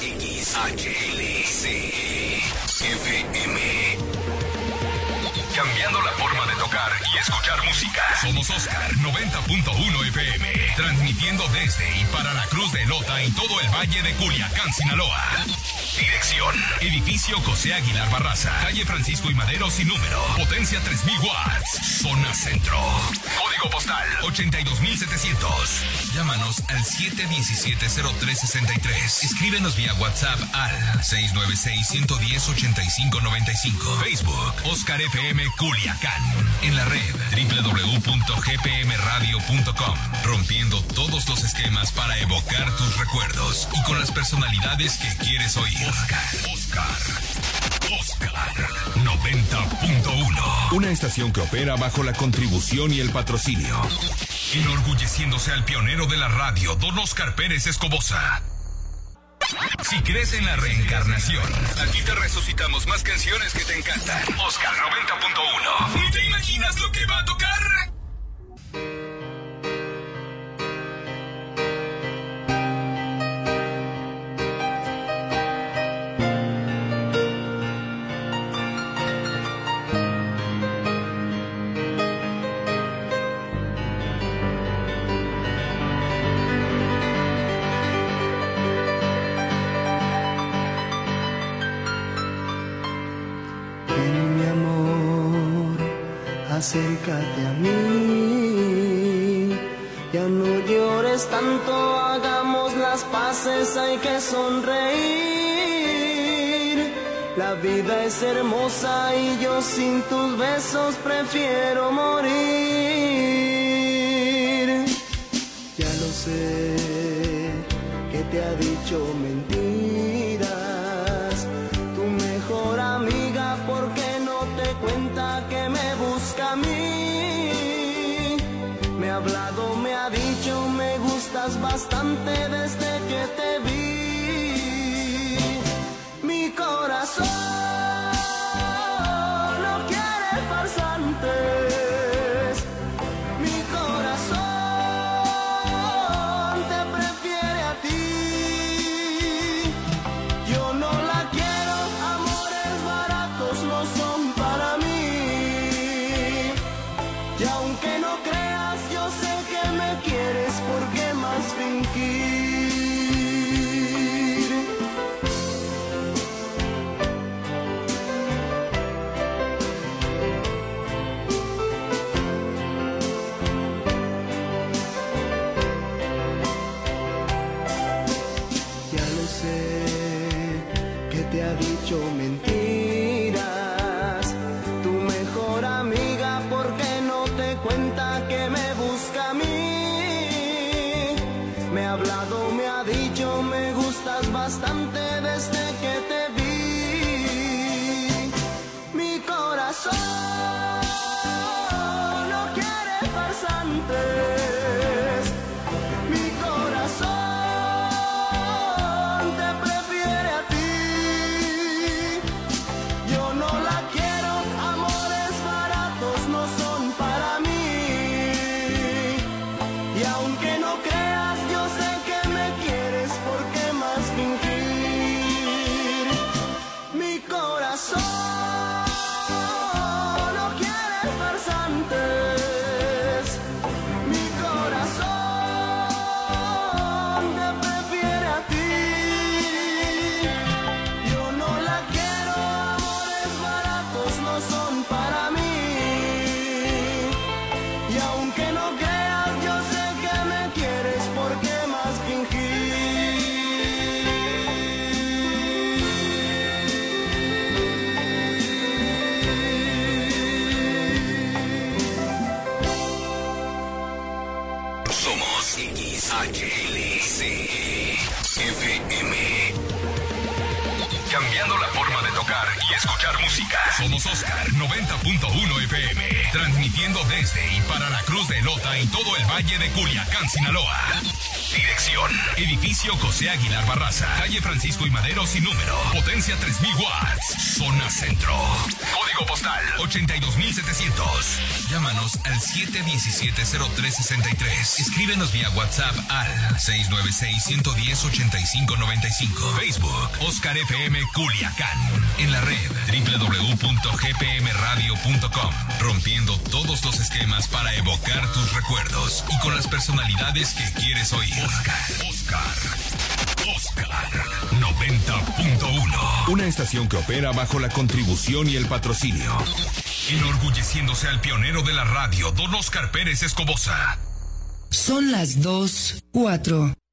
XHLC FM. Cambiando la forma de tocar y escuchar música. Somos Oscar 90.1 FM. Transmitiendo desde y para la Cruz de Lota y todo el Valle de Culiacán, Sinaloa. Dirección: Edificio José Aguilar Barraza, calle Francisco y Madero sin número. Potencia 3000 watts. Zona Centro. Código postal 82700. Llámanos al 717-0363. Escríbenos vía WhatsApp al 696-110-8595. Facebook: Oscar FM Culiacán. En la red www.gpmradio.com. Rompiendo todos los esquemas para evocar tus recuerdos y con las personalidades que quieres oír. Oscar 90.1. Una estación que opera bajo la contribución y el patrocinio. Enorgulleciéndose al pionero de la radio, don Oscar Pérez Escobosa. Si crees en la reencarnación, aquí te resucitamos más canciones que te encantan. Oscar 90.1. ¿Ni te imaginas lo que va a tocar? Acércate a mí, ya no llores tanto, hagamos las paces, hay que sonreír. La vida es hermosa y yo sin tus besos prefiero morir. Ya lo sé, que te ha dicho mentiras, tu mejor amiga, porque no te cuenta que me busca a mí. Me ha hablado, me ha dicho, me gustas bastante desde que te vi. Mi corazón no quiere farsantes. Mi corazón te prefiere a ti. Yo no la quiero, amores baratos no son para mí. Y aunque no creas, yo sé que me quieres, ¿por qué más fingir? Ya lo sé, que te ha dicho mentiras, tu mejor amiga, porque no te cuenta que me busca a mí. Me ha hablado, me ha dicho, me gustas bastante desde que te vi. Mi corazón no quiere farsantes. Mi corazón te prefiere a ti. Yo no la quiero, amores baratos no son para mí. Y aunque no creas, yo sé que me quieres, ¿por qué más fingir? Mi corazón no quiere farsantes. Mi corazón te prefiere a ti. Yo no la quiero, amores baratos no son para mí. Y aunque no creas, yo sé que me quieres, ¿por qué más fingir? Somos XHLC FM. Cambiando la forma de tocar y escuchar música. Somos Oscar 90.1 FM. Transmitiendo desde y para la Cruz de Lota y todo el Valle de Culiacán, Sinaloa. Dirección: Edificio José Aguilar Barraza, calle Francisco y Madero sin número. Potencia 3000 watts. Zona Centro. Código postal 82700. Llámanos al 717-0363. Escríbenos vía WhatsApp al 696-110-8595. Facebook: Oscar FM Culiacán. En la red www.gpmradio.com. Rompiendo todos los esquemas para evocar tus recuerdos y con las personalidades que quieres oír. Oscar 90.1. Una estación que opera bajo la contribución y el patrocinio. Enorgulleciéndose al pionero de la radio, don Oscar Pérez Escobosa. Son las 2:04.